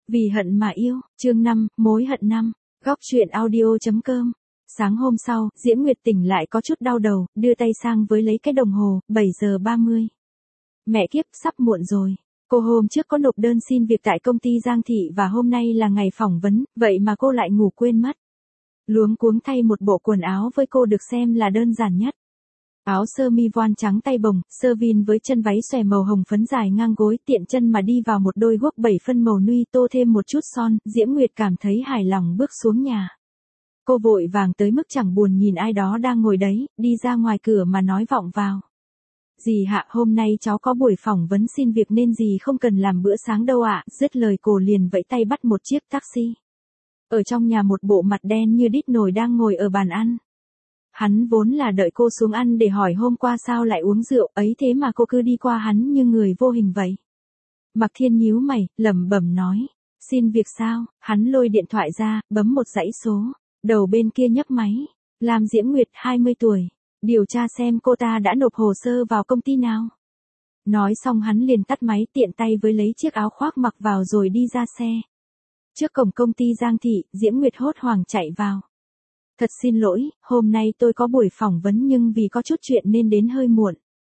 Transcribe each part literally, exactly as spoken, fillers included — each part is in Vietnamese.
Vì hận mà yêu, chương năm, mối hận năm. Góc truyện audio.com. Sáng hôm sau, Diễm Nguyệt tỉnh lại có chút đau đầu, đưa tay sang với lấy cái đồng hồ, bảy giờ ba mươi. Mẹ kiếp, sắp muộn rồi. Cô hôm trước có nộp đơn xin việc tại công ty Giang Thị và hôm nay là ngày phỏng vấn, vậy mà cô lại ngủ quên mất. Luống cuống thay một bộ quần áo với cô được xem là đơn giản nhất. Áo sơ mi voan trắng tay bồng, sơ vin với chân váy xòe màu hồng phấn dài ngang gối, tiện chân mà đi vào một đôi guốc bảy phân màu nude, tô thêm một chút son, Diễm Nguyệt cảm thấy hài lòng bước xuống nhà. Cô vội vàng tới mức chẳng buồn nhìn ai đó đang ngồi đấy, đi ra ngoài cửa mà nói vọng vào. Dì Hạ, hôm nay cháu có buổi phỏng vấn xin việc nên dì không cần làm bữa sáng đâu ạ. Dứt lời cô liền vẫy tay bắt một chiếc taxi. Ở trong nhà một bộ mặt đen như đít nồi đang ngồi ở bàn ăn. Hắn vốn là đợi cô xuống ăn để hỏi hôm qua sao lại uống rượu ấy, thế mà cô cứ đi qua hắn như người vô hình vậy. Mạc Thiên nhíu mày, lẩm bẩm nói, xin việc sao? Hắn lôi điện thoại ra, bấm một dãy số. Đầu bên kia nhấc máy. Làm Diễm Nguyệt, hai mươi tuổi. Điều tra xem cô ta đã nộp hồ sơ vào công ty nào. Nói xong hắn liền tắt máy, tiện tay với lấy chiếc áo khoác mặc vào rồi đi ra xe. Trước cổng công ty Giang Thị, Diễm Nguyệt hốt hoảng chạy vào. Thật xin lỗi, hôm nay tôi có buổi phỏng vấn nhưng vì có chút chuyện nên đến hơi muộn.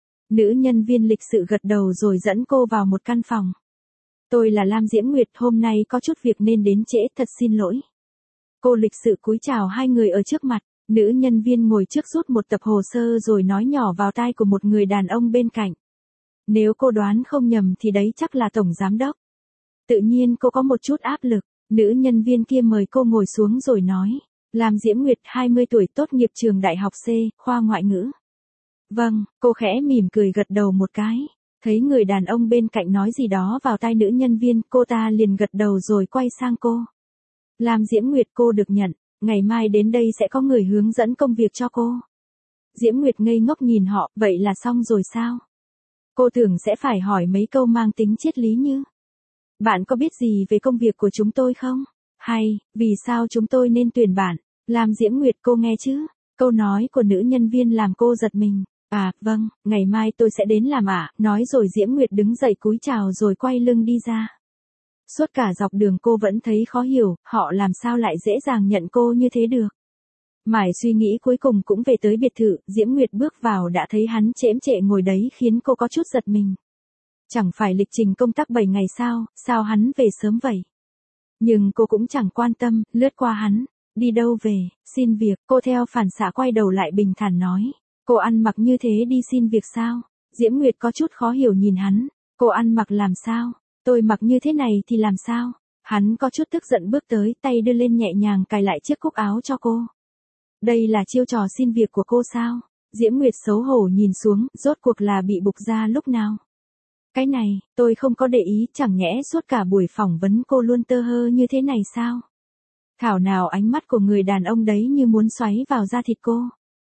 Nữ nhân viên lịch sự gật đầu rồi dẫn cô vào một căn phòng. Tôi là Lam Diễm Nguyệt, hôm nay có chút việc nên đến trễ, thật xin lỗi. Cô lịch sự cúi chào hai người ở trước mặt. Nữ nhân viên ngồi trước rút một tập hồ sơ rồi nói nhỏ vào tai của một người đàn ông bên cạnh. Nếu cô đoán không nhầm thì đấy chắc là tổng giám đốc. Tự nhiên cô có một chút áp lực. Nữ nhân viên kia mời cô ngồi xuống rồi nói. Lam Diễm Nguyệt, hai mươi tuổi, tốt nghiệp trường đại học C, khoa ngoại ngữ. Vâng, cô khẽ mỉm cười gật đầu một cái. Thấy người đàn ông bên cạnh nói gì đó vào tai nữ nhân viên, cô ta liền gật đầu rồi quay sang cô. Lam Diễm Nguyệt, cô được nhận, ngày mai đến đây sẽ có người hướng dẫn công việc cho cô. Diễm Nguyệt ngây ngốc nhìn họ, vậy là xong rồi sao? Cô tưởng sẽ phải hỏi mấy câu mang tính triết lý như. Bạn có biết gì về công việc của chúng tôi không? Hay, vì sao chúng tôi nên tuyển bạn? Lam Diễm Nguyệt, cô nghe chứ? Câu nói của nữ nhân viên làm cô giật mình. À, vâng, ngày mai tôi sẽ đến làm ạ. À. Nói rồi Diễm Nguyệt đứng dậy cúi chào rồi quay lưng đi ra. Suốt cả dọc đường cô vẫn thấy khó hiểu, họ làm sao lại dễ dàng nhận cô như thế được. Mải suy nghĩ cuối cùng cũng về tới biệt thự, Diễm Nguyệt bước vào đã thấy hắn chễm chệ ngồi đấy khiến cô có chút giật mình. Chẳng phải lịch trình công tác bảy ngày sao, sao hắn về sớm vậy? Nhưng cô cũng chẳng quan tâm, lướt qua hắn. Đi đâu về, xin việc, cô theo phản xạ quay đầu lại bình thản nói. Cô ăn mặc như thế đi xin việc sao? Diễm Nguyệt có chút khó hiểu nhìn hắn. Cô ăn mặc làm sao? Tôi mặc như thế này thì làm sao? Hắn có chút tức giận bước tới, tay đưa lên nhẹ nhàng cài lại chiếc cúc áo cho cô. Đây là chiêu trò xin việc của cô sao? Diễm Nguyệt xấu hổ nhìn xuống, rốt cuộc là bị bục ra lúc nào? Cái này, tôi không có để ý, chẳng nhẽ suốt cả buổi phỏng vấn cô luôn tơ hơ như thế này sao? Thảo nào ánh mắt của người đàn ông đấy như muốn xoáy vào da thịt cô.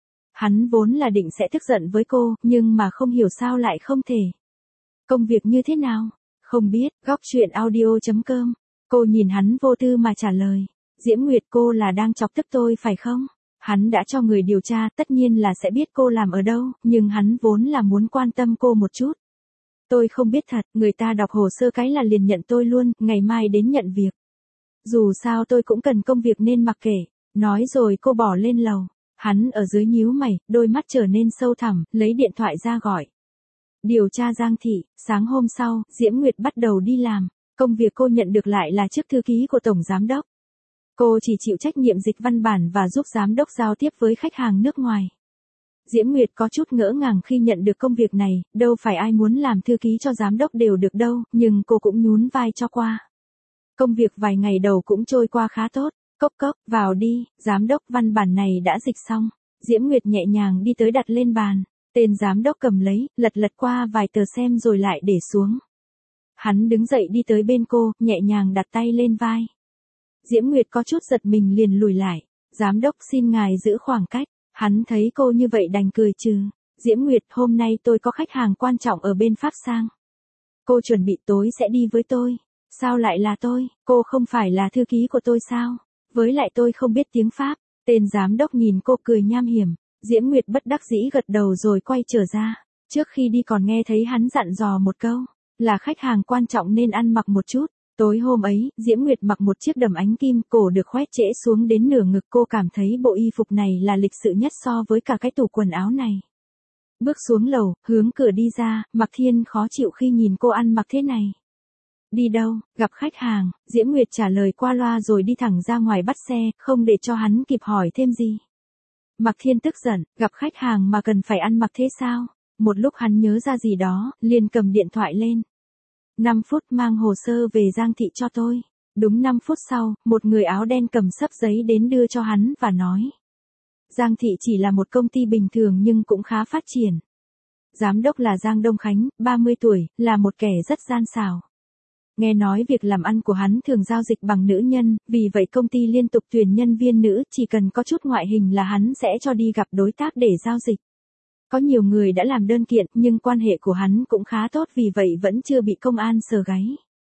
Hắn vốn là định sẽ tức giận với cô, nhưng mà không hiểu sao lại không thể. Công việc như thế nào? Không biết, góc truyện audio.com. Cô nhìn hắn vô tư mà trả lời. Diễm Nguyệt, cô là đang chọc tức tôi phải không? Hắn đã cho người điều tra, tất nhiên là sẽ biết cô làm ở đâu, nhưng hắn vốn là muốn quan tâm cô một chút. Tôi không biết thật, người ta đọc hồ sơ cái là liền nhận tôi luôn, ngày mai đến nhận việc. Dù sao tôi cũng cần công việc nên mặc kệ. Nói rồi cô bỏ lên lầu. Hắn ở dưới nhíu mày, đôi mắt trở nên sâu thẳm, lấy điện thoại ra gọi. Điều tra Giang Thị, sáng hôm sau, Diễm Nguyệt bắt đầu đi làm. Công việc cô nhận được lại là chức thư ký của Tổng Giám đốc. Cô chỉ chịu trách nhiệm dịch văn bản và giúp Giám đốc giao tiếp với khách hàng nước ngoài. Diễm Nguyệt có chút ngỡ ngàng khi nhận được công việc này, đâu phải ai muốn làm thư ký cho Giám đốc đều được đâu, nhưng cô cũng nhún vai cho qua. Công việc vài ngày đầu cũng trôi qua khá tốt. Cốc cốc, vào đi, Giám đốc, văn bản này đã dịch xong. Diễm Nguyệt nhẹ nhàng đi tới đặt lên bàn. Tên giám đốc cầm lấy, lật lật qua vài tờ xem rồi lại để xuống. Hắn đứng dậy đi tới bên cô, nhẹ nhàng đặt tay lên vai. Diễm Nguyệt có chút giật mình liền lùi lại. Giám đốc, xin ngài giữ khoảng cách. Hắn thấy cô như vậy đành cười trừ. Diễm Nguyệt, hôm nay tôi có khách hàng quan trọng ở bên Pháp sang. Cô chuẩn bị tối sẽ đi với tôi. Sao lại là tôi? Cô không phải là thư ký của tôi sao? Với lại tôi không biết tiếng Pháp. Tên giám đốc nhìn cô cười nham hiểm. Diễm Nguyệt bất đắc dĩ gật đầu rồi quay trở ra. Trước khi đi còn nghe thấy hắn dặn dò một câu. Là khách hàng quan trọng nên ăn mặc một chút. Tối hôm ấy, Diễm Nguyệt mặc một chiếc đầm ánh kim, cổ được khoét trễ xuống đến nửa ngực, cô cảm thấy bộ y phục này là lịch sự nhất so với cả cái tủ quần áo này. Bước xuống lầu, hướng cửa đi ra, Mạc Thiên khó chịu khi nhìn cô ăn mặc thế này. Đi đâu, gặp khách hàng, Diễm Nguyệt trả lời qua loa rồi đi thẳng ra ngoài bắt xe, không để cho hắn kịp hỏi thêm gì. Mạc Thiên tức giận, gặp khách hàng mà cần phải ăn mặc thế sao? Một lúc hắn nhớ ra gì đó, liền cầm điện thoại lên. năm phút, mang hồ sơ về Giang Thị cho tôi. Đúng năm phút sau, một người áo đen cầm xấp giấy đến đưa cho hắn và nói. Giang Thị chỉ là một công ty bình thường nhưng cũng khá phát triển. Giám đốc là Giang Đông Khánh, ba mươi tuổi, là một kẻ rất gian xảo. Nghe nói việc làm ăn của hắn thường giao dịch bằng nữ nhân, vì vậy công ty liên tục tuyển nhân viên nữ, chỉ cần có chút ngoại hình là hắn sẽ cho đi gặp đối tác để giao dịch. Có nhiều người đã làm đơn kiện, nhưng quan hệ của hắn cũng khá tốt, vì vậy vẫn chưa bị công an sờ gáy.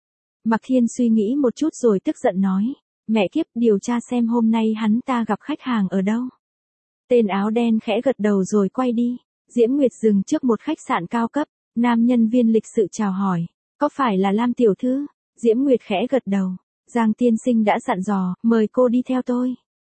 Mạc Thiên suy nghĩ một chút rồi tức giận nói, mẹ kiếp, điều tra xem hôm nay hắn ta gặp khách hàng ở đâu. Tên áo đen khẽ gật đầu rồi quay đi. Diễm Nguyệt dừng trước một khách sạn cao cấp, nam nhân viên lịch sự chào hỏi, có phải là Lam tiểu thư? Diễm Nguyệt khẽ gật đầu, Giang tiên sinh đã dặn dò, mời cô đi theo tôi.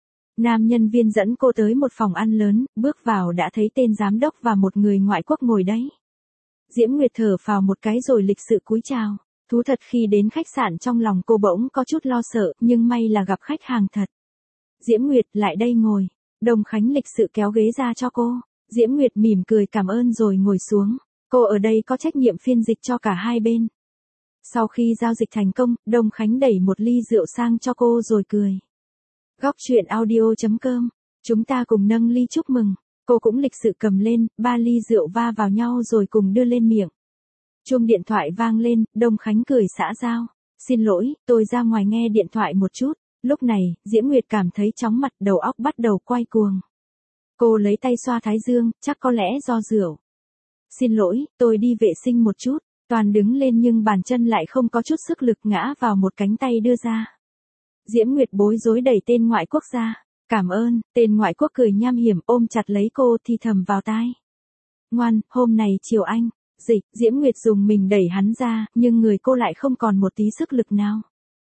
Nam nhân viên dẫn cô tới một phòng ăn lớn, bước vào đã thấy tên giám đốc và một người ngoại quốc ngồi đấy. Diễm Nguyệt thở phào một cái rồi lịch sự cúi chào. Thú thật khi đến khách sạn trong lòng cô bỗng có chút lo sợ, nhưng may là gặp khách hàng thật. Diễm Nguyệt, lại đây ngồi. Đồng Khánh lịch sự kéo ghế ra cho cô. Diễm Nguyệt mỉm cười cảm ơn rồi ngồi xuống. Cô ở đây có trách nhiệm phiên dịch cho cả hai bên. Sau khi giao dịch thành công, Đồng Khánh đẩy một ly rượu sang cho cô rồi cười. Góc truyện audio chấm com. Chúng ta cùng nâng ly chúc mừng. Cô cũng lịch sự cầm lên, ba ly rượu va vào nhau rồi cùng đưa lên miệng. Chuông điện thoại vang lên, Đồng Khánh cười xã giao. Xin lỗi, tôi ra ngoài nghe điện thoại một chút. Lúc này, Diễm Nguyệt cảm thấy chóng mặt, đầu óc bắt đầu quay cuồng. Cô lấy tay xoa thái dương, chắc có lẽ do rượu. Xin lỗi, tôi đi vệ sinh một chút. Toàn đứng lên nhưng bàn chân lại không có chút sức lực, ngã vào một cánh tay đưa ra. Diễm Nguyệt bối rối đẩy tên ngoại quốc ra. Cảm ơn, tên ngoại quốc cười nham hiểm ôm chặt lấy cô thì thầm vào tai. Ngoan, hôm nay chiều anh. Dịch, Diễm Nguyệt dùng mình đẩy hắn ra, nhưng người cô lại không còn một tí sức lực nào.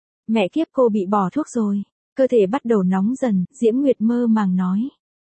Mẹ kiếp, cô bị bỏ thuốc rồi. Cơ thể bắt đầu nóng dần, Diễm Nguyệt mơ màng nói.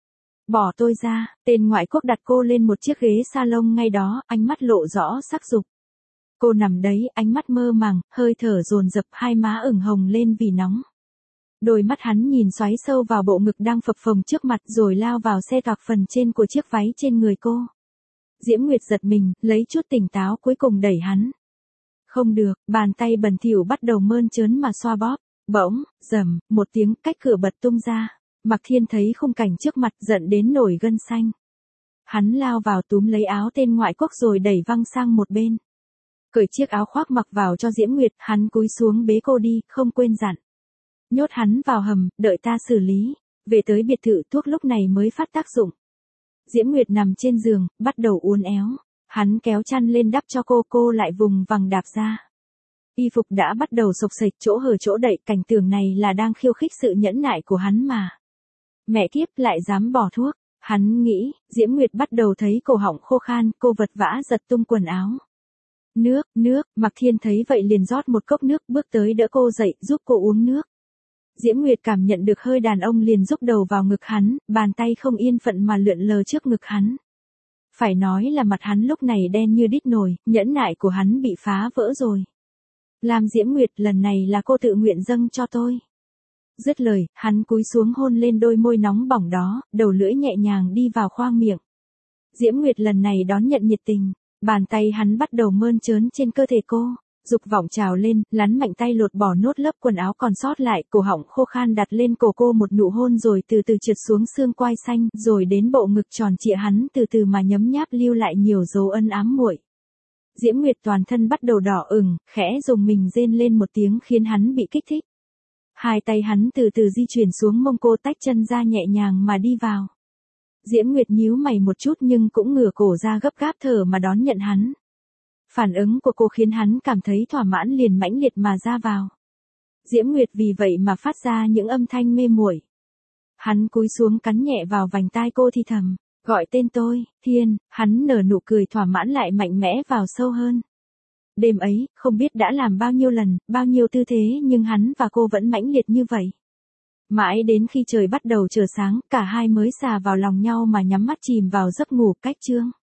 Bỏ tôi ra, tên ngoại quốc đặt cô lên một chiếc ghế salon ngay đó, ánh mắt lộ rõ sắc dục. Cô nằm đấy, ánh mắt mơ màng, hơi thở dồn dập, hai má ửng hồng lên vì nóng. Đôi mắt hắn nhìn xoáy sâu vào bộ ngực đang phập phồng trước mặt rồi lao vào xe toạc phần trên của chiếc váy trên người cô. Diễm Nguyệt giật mình, lấy chút tỉnh táo cuối cùng đẩy hắn. Không được, bàn tay bẩn thỉu bắt đầu mơn trớn mà xoa bóp. Bỗng, rầm, một tiếng cách cửa bật tung ra. Mạc Thiên thấy khung cảnh trước mặt giận đến nổi gân xanh. Hắn lao vào túm lấy áo tên ngoại quốc rồi đẩy văng sang một bên. Cởi chiếc áo khoác mặc vào cho Diễm Nguyệt, hắn cúi xuống bế cô đi, không quên dặn. Nhốt hắn vào hầm, đợi ta xử lý. Về tới biệt thự, thuốc lúc này mới phát tác dụng. Diễm Nguyệt nằm trên giường, bắt đầu uốn éo. Hắn kéo chăn lên đắp cho cô, cô lại vùng vằng đạp ra. Y phục đã bắt đầu xộc xệch, chỗ hở chỗ đậy, cảnh tượng này là đang khiêu khích sự nhẫn nại của hắn mà. Mẹ kiếp, lại dám bỏ thuốc. Hắn nghĩ, Diễm Nguyệt bắt đầu thấy cổ họng khô khan, cô vật vã giật tung quần áo. Nước, nước, Mạc Thiên thấy vậy liền rót một cốc nước, bước tới đỡ cô dậy, giúp cô uống nước. Diễm Nguyệt cảm nhận được hơi đàn ông liền rúc đầu vào ngực hắn, bàn tay không yên phận mà lượn lờ trước ngực hắn. Phải nói là mặt hắn lúc này đen như đít nồi, nhẫn nại của hắn bị phá vỡ rồi. Làm Diễm Nguyệt, lần này là cô tự nguyện dâng cho tôi. Dứt lời, hắn cúi xuống hôn lên đôi môi nóng bỏng đó, đầu lưỡi nhẹ nhàng đi vào khoang miệng. Diễm Nguyệt lần này đón nhận nhiệt tình, bàn tay hắn bắt đầu mơn trớn trên cơ thể cô. Dục vọng trào lên, lắn mạnh tay lột bỏ nốt lớp quần áo còn sót lại, cổ họng khô khan đặt lên cổ cô một nụ hôn rồi từ từ trượt xuống xương quai xanh, rồi đến bộ ngực tròn trịa hắn từ từ mà nhấm nháp lưu lại nhiều dấu ân ám muội. Diễm Nguyệt toàn thân bắt đầu đỏ ửng, khẽ dùng mình rên lên một tiếng khiến hắn bị kích thích. Hai tay hắn từ từ di chuyển xuống mông cô, tách chân ra nhẹ nhàng mà đi vào. Diễm Nguyệt nhíu mày một chút nhưng cũng ngửa cổ ra gấp gáp thở mà đón nhận hắn. Phản ứng của cô khiến hắn cảm thấy thỏa mãn liền mãnh liệt mà ra vào. Diễm Nguyệt vì vậy mà phát ra những âm thanh mê muội. Hắn cúi xuống cắn nhẹ vào vành tai cô thì thầm, gọi tên tôi, Thiên, hắn nở nụ cười thỏa mãn lại mạnh mẽ vào sâu hơn. Đêm ấy, không biết đã làm bao nhiêu lần, bao nhiêu tư thế nhưng hắn và cô vẫn mãnh liệt như vậy. Mãi đến khi trời bắt đầu trở sáng, cả hai mới xà vào lòng nhau mà nhắm mắt chìm vào giấc ngủ. Cách chương.